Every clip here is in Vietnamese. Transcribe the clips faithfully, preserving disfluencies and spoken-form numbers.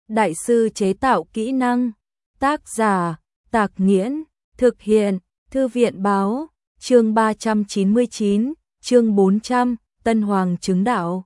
đại sư chế tạo kỹ năng. Tác giả, Tạc Nghiễn, thực hiện, Thư viện báo, chương ba trăm chín mươi chín, chương bốn trăm, Tân Hoàng chứng đạo.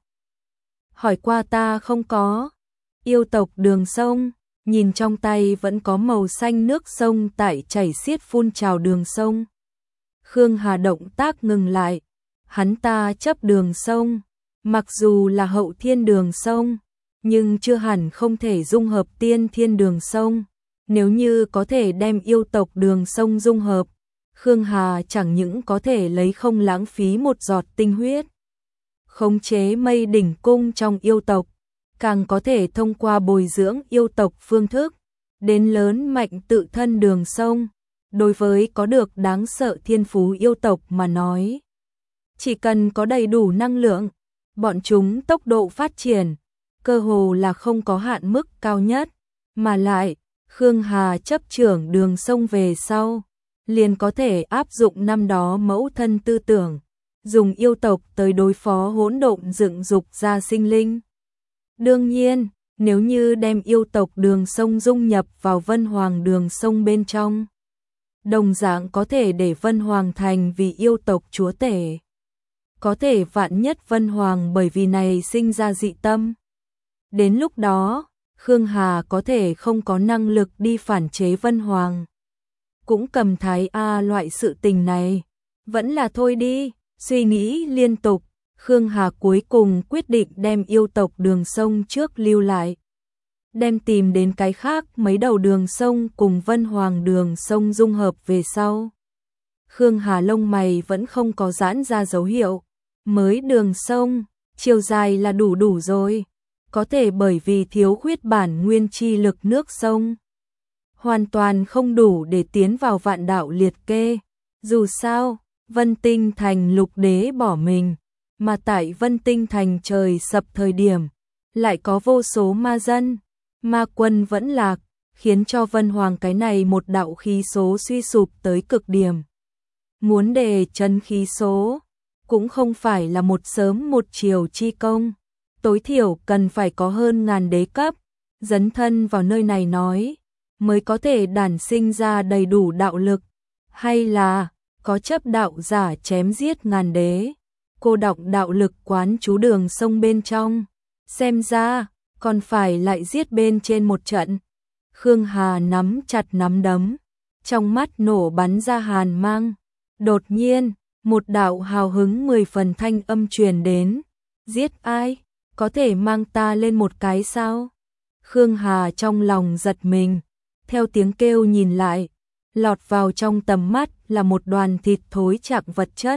Hỏi qua ta không có. Yêu tộc đường sông, nhìn trong tay vẫn có màu xanh nước sông tại chảy xiết phun trào đường sông. Khương Hà động tác ngừng lại, hắn ta chấp đường sông, mặc dù là hậu thiên đường sông, nhưng chưa hẳn không thể dung hợp tiên thiên đường sông. Nếu như có thể đem yêu tộc đường sông dung hợp, Khương Hà chẳng những có thể lấy không lãng phí một giọt tinh huyết, khống chế mây đỉnh cung trong yêu tộc, càng có thể thông qua bồi dưỡng yêu tộc phương thức, đến lớn mạnh tự thân đường sông. Đối với có được đáng sợ thiên phú yêu tộc mà nói, chỉ cần có đầy đủ năng lượng, bọn chúng tốc độ phát triển, cơ hồ là không có hạn mức cao nhất, mà lại, Khương Hà chấp trưởng đường sông về sau, liền có thể áp dụng năm đó mẫu thân tư tưởng, dùng yêu tộc tới đối phó hỗn độn dựng dục ra sinh linh. Đương nhiên, nếu như đem yêu tộc đường sông dung nhập vào Vân Hoàng đường sông bên trong, đồng dạng có thể để Vân Hoàng thành vì yêu tộc chúa tể. Có thể vạn nhất Vân Hoàng bởi vì này sinh ra dị tâm. Đến lúc đó, Khương Hà có thể không có năng lực đi phản chế Vân Hoàng. Cũng cầm thái A loại sự tình này. Vẫn là thôi đi, suy nghĩ liên tục, Khương Hà cuối cùng quyết định đem yêu tộc đường sông trước lưu lại. Đem tìm đến cái khác mấy đầu đường sông cùng Vân Hoàng đường sông dung hợp về sau. Khương Hà lông mày vẫn không có giãn ra dấu hiệu. Mới đường sông, chiều dài là đủ đủ rồi. Có thể bởi vì thiếu khuyết bản nguyên chi lực nước sông, hoàn toàn không đủ để tiến vào vạn đạo liệt kê. Dù sao, Vân Tinh Thành lục đế bỏ mình, mà tại Vân Tinh Thành trời sập thời điểm, lại có vô số ma dân, ma quân vẫn lạc, khiến cho Vân Hoàng cái này một đạo khí số suy sụp tới cực điểm. Muốn đề trấn khí số, cũng không phải là một sớm một chiều chi công. Tối thiểu cần phải có hơn ngàn đế cấp, dấn thân vào nơi này nói, mới có thể đản sinh ra đầy đủ đạo lực, hay là có chấp đạo giả chém giết ngàn đế, cô đọng đạo lực quán chú đường sông bên trong, xem ra còn phải lại giết bên trên một trận. Khương Hà nắm chặt nắm đấm, trong mắt nổ bắn ra hàn mang. Đột nhiên, một đạo hào hứng mười phần thanh âm truyền đến, giết ai? Có thể mang ta lên một cái sao? Khương Hà trong lòng giật mình, theo tiếng kêu nhìn lại, lọt vào trong tầm mắt là một đoàn thịt thối chạc vật chất.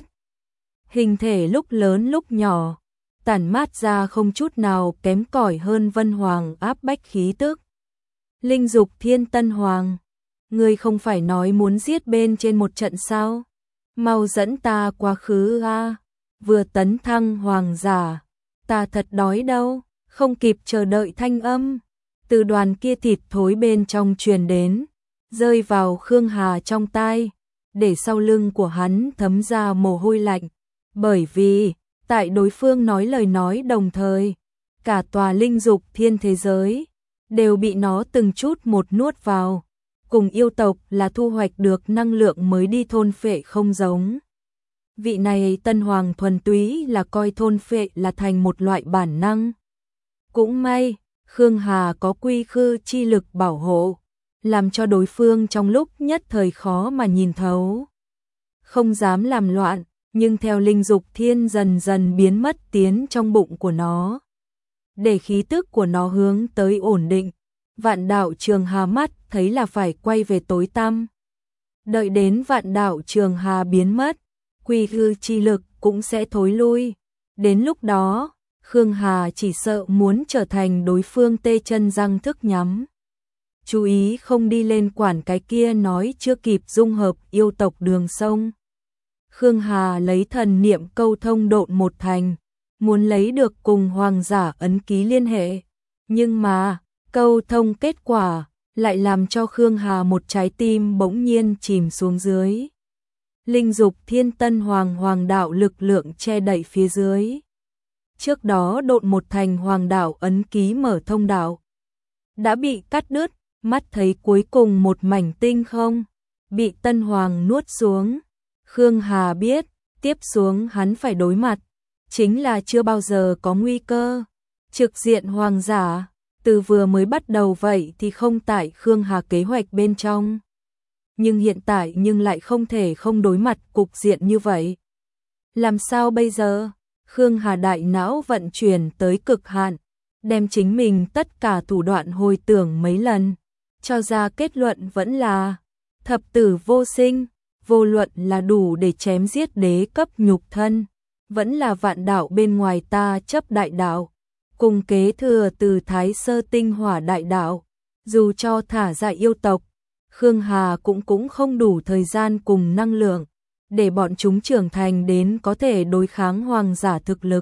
Hình thể lúc lớn lúc nhỏ, tản mát ra không chút nào kém cỏi hơn Vân Hoàng áp bách khí tức. Linh Dục Thiên Tân Hoàng, ngươi không phải nói muốn giết bên trên một trận sao? Mau dẫn ta quá khứ a, vừa tấn thăng hoàng giả. Ta thật đói đâu, không kịp chờ đợi thanh âm. Từ đoàn kia thịt thối bên trong truyền đến, rơi vào Khương Hà trong tai, để sau lưng của hắn thấm ra mồ hôi lạnh. Bởi vì, tại đối phương nói lời nói đồng thời, cả tòa linh dục thiên thế giới, đều bị nó từng chút một nuốt vào. Cùng yêu tộc là thu hoạch được năng lượng mới đi thôn phệ không giống. Vị này Tân Hoàng thuần túy là coi thôn phệ là thành một loại bản năng. Cũng may, Khương Hà có quy khư chi lực bảo hộ, làm cho đối phương trong lúc nhất thời khó mà nhìn thấu. Không dám làm loạn, nhưng theo linh dục thiên dần dần biến mất tiến trong bụng của nó. Để khí tức của nó hướng tới ổn định, Vạn Đạo Trường Hà mắt thấy là phải quay về tối tăm. Đợi đến Vạn Đạo Trường Hà biến mất, quy khư chi lực cũng sẽ thối lui. Đến lúc đó, Khương Hà chỉ sợ muốn trở thành đối phương tê chân răng thức nhắm. Chú ý không đi lên quản cái kia nói chưa kịp dung hợp yêu tộc đường sông. Khương Hà lấy thần niệm câu thông độn một thành, muốn lấy được cùng hoàng giả ấn ký liên hệ. Nhưng mà, câu thông kết quả lại làm cho Khương Hà một trái tim bỗng nhiên chìm xuống dưới. Linh dục thiên tân hoàng hoàng đạo lực lượng che đậy phía dưới. Trước đó độn một thành hoàng đạo ấn ký mở thông đạo. đã bị cắt đứt, mắt thấy cuối cùng một mảnh tinh không, bị Tân Hoàng nuốt xuống. Khương Hà biết, tiếp xuống hắn phải đối mặt, chính là chưa bao giờ có nguy cơ. Trực diện hoàng giả, từ vừa mới bắt đầu vậy thì không tại Khương Hà kế hoạch bên trong. Nhưng hiện tại nhưng lại không thể không đối mặt cục diện như vậy. Làm sao bây giờ? Khương Hà đại não vận chuyển tới cực hạn, đem chính mình tất cả thủ đoạn hồi tưởng mấy lần, cho ra kết luận vẫn là thập tử vô sinh, vô luận là đủ để chém giết đế cấp nhục thân, vẫn là vạn đạo bên ngoài ta chấp đại đạo, cùng kế thừa từ Thái Sơ tinh hỏa đại đạo, dù cho thả ra yêu tộc, Khương Hà cũng cũng không đủ thời gian cùng năng lượng để bọn chúng trưởng thành đến có thể đối kháng hoàng giả thực lực.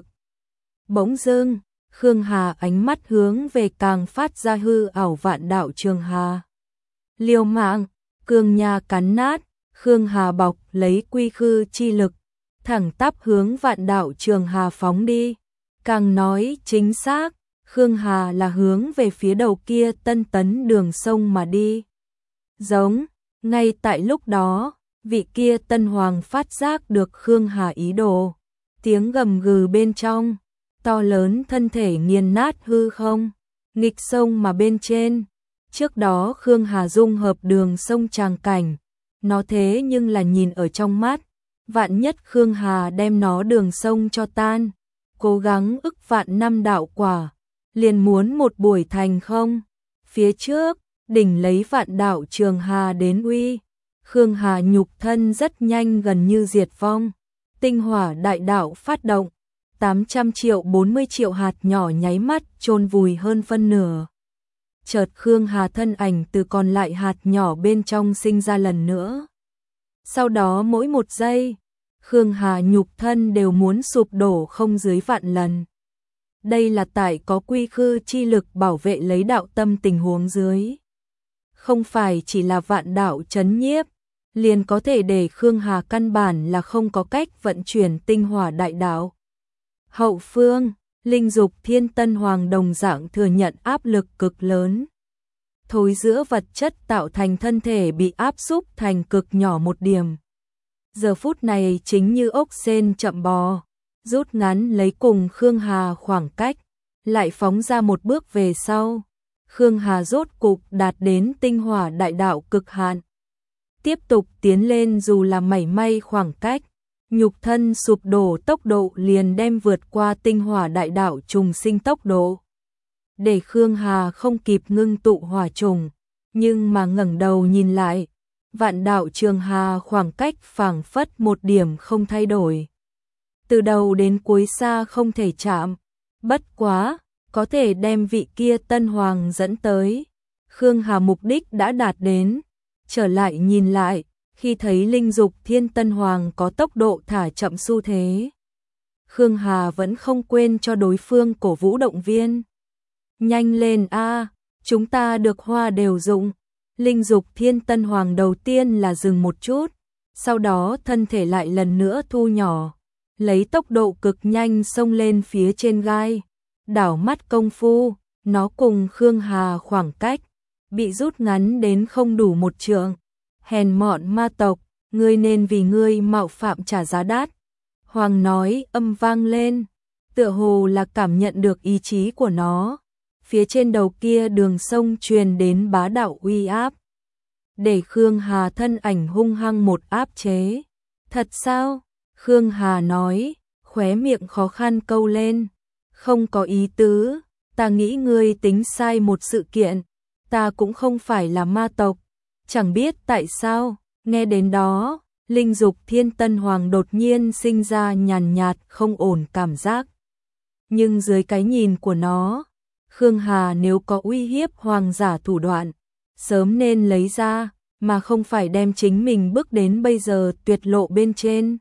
Bỗng dưng, Khương Hà ánh mắt hướng về càng phát ra hư ảo vạn đạo Trường Hà. Liều mạng, cương nha cắn nát, Khương Hà bọc lấy quy khư chi lực, thẳng tắp hướng vạn đạo Trường Hà phóng đi. Càng nói chính xác, Khương Hà là hướng về phía đầu kia tân tấn đường sông mà đi. Giống, ngay tại lúc đó, vị kia tân hoàng phát giác được Khương Hà ý đồ. Tiếng gầm gừ bên trong, to lớn thân thể nghiền nát hư không, nghịch sông mà bên trên. Trước đó Khương Hà dung hợp đường sông tràng cảnh, nó thế nhưng là nhìn ở trong mắt, vạn nhất Khương Hà đem nó đường sông cho tan, cố gắng ức vạn năm đạo quả, liền muốn một buổi thành không. Phía trước, đỉnh lấy vạn đạo Trường Hà đến uy, Khương Hà nhục thân rất nhanh gần như diệt vong. Tinh hỏa đại đạo phát động, tám trăm triệu bốn mươi triệu hạt nhỏ nháy mắt chôn vùi hơn phân nửa. Chợt Khương Hà thân ảnh từ còn lại hạt nhỏ bên trong sinh ra lần nữa. Sau đó mỗi một giây, Khương Hà nhục thân đều muốn sụp đổ không dưới vạn lần. Đây là tại có quy khư chi lực bảo vệ lấy đạo tâm tình huống dưới. Không phải chỉ là vạn đạo chấn nhiếp, liền có thể để Khương Hà căn bản là không có cách vận chuyển tinh hỏa đại đạo. Hậu phương, linh dục thiên tân hoàng đồng dạng thừa nhận áp lực cực lớn. Thối giữa vật chất tạo thành thân thể bị áp xúc thành cực nhỏ một điểm. Giờ phút này chính như ốc sên chậm bò, rút ngắn lấy cùng Khương Hà khoảng cách, lại phóng ra một bước về sau. Khương Hà rốt cục đạt đến tinh hỏa đại đạo cực hạn. Tiếp tục tiến lên dù là mảy may khoảng cách, nhục thân sụp đổ tốc độ liền đem vượt qua tinh hỏa đại đạo trùng sinh tốc độ. Để Khương Hà không kịp ngưng tụ hỏa trùng, nhưng mà ngẩng đầu nhìn lại, vạn đạo Trường Hà khoảng cách phảng phất một điểm không thay đổi. Từ đầu đến cuối xa không thể chạm, bất quá, có thể đem vị kia tân hoàng dẫn tới. Khương Hà mục đích đã đạt đến, trở lại nhìn lại, khi thấy linh dục thiên tân hoàng có tốc độ thả chậm xu thế. Khương Hà vẫn không quên cho đối phương cổ vũ động viên. Nhanh lên a, chúng ta được hoa đều dụng. Linh dục thiên tân hoàng đầu tiên là dừng một chút, sau đó thân thể lại lần nữa thu nhỏ, lấy tốc độ cực nhanh xông lên phía trên gai. Đảo mắt công phu, nó cùng Khương Hà khoảng cách bị rút ngắn đến không đủ một trượng. Hèn mọn ma tộc, ngươi nên vì ngươi mạo phạm trả giá đắt. Hoàng nói âm vang lên, tựa hồ là cảm nhận được ý chí của nó. Phía trên đầu kia đường sông truyền đến bá đạo uy áp, để Khương Hà thân ảnh hung hăng một áp chế. Thật sao? Khương Hà nói, khóe miệng khó khăn câu lên. Không có ý tứ, ta nghĩ ngươi tính sai một sự kiện, ta cũng không phải là ma tộc. Chẳng biết tại sao, nghe đến đó, linh dục thiên tân hoàng đột nhiên sinh ra nhàn nhạt không ổn cảm giác. Nhưng dưới cái nhìn của nó, Khương Hà nếu có uy hiếp hoàng giả thủ đoạn, sớm nên lấy ra, mà không phải đem chính mình bước đến bây giờ tuyệt lộ bên trên.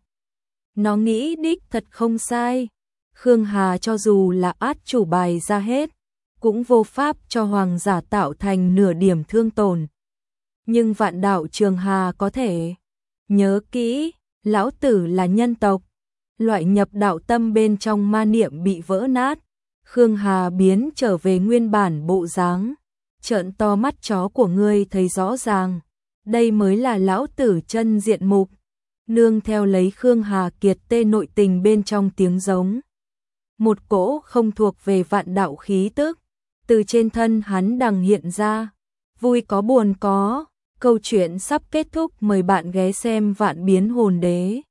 Nó nghĩ đích thật không sai. Khương Hà cho dù là át chủ bài ra hết, cũng vô pháp cho hoàng giả tạo thành nửa điểm thương tổn. Nhưng vạn đạo Trường Hà có thể. Nhớ kỹ, lão tử là nhân tộc. Loại nhập đạo tâm bên trong ma niệm bị vỡ nát. Khương Hà biến trở về nguyên bản bộ dáng. trợn to mắt chó của ngươi thấy rõ ràng, đây mới là lão tử chân diện mục. Nương theo lấy Khương Hà Kiệt tê nội tình bên trong tiếng giống. Một cỗ không thuộc về vạn đạo khí tức, từ trên thân hắn đằng hiện ra, vui có buồn có, câu chuyện sắp kết thúc, mời bạn ghé xem Vạn Biến Hồn Đế.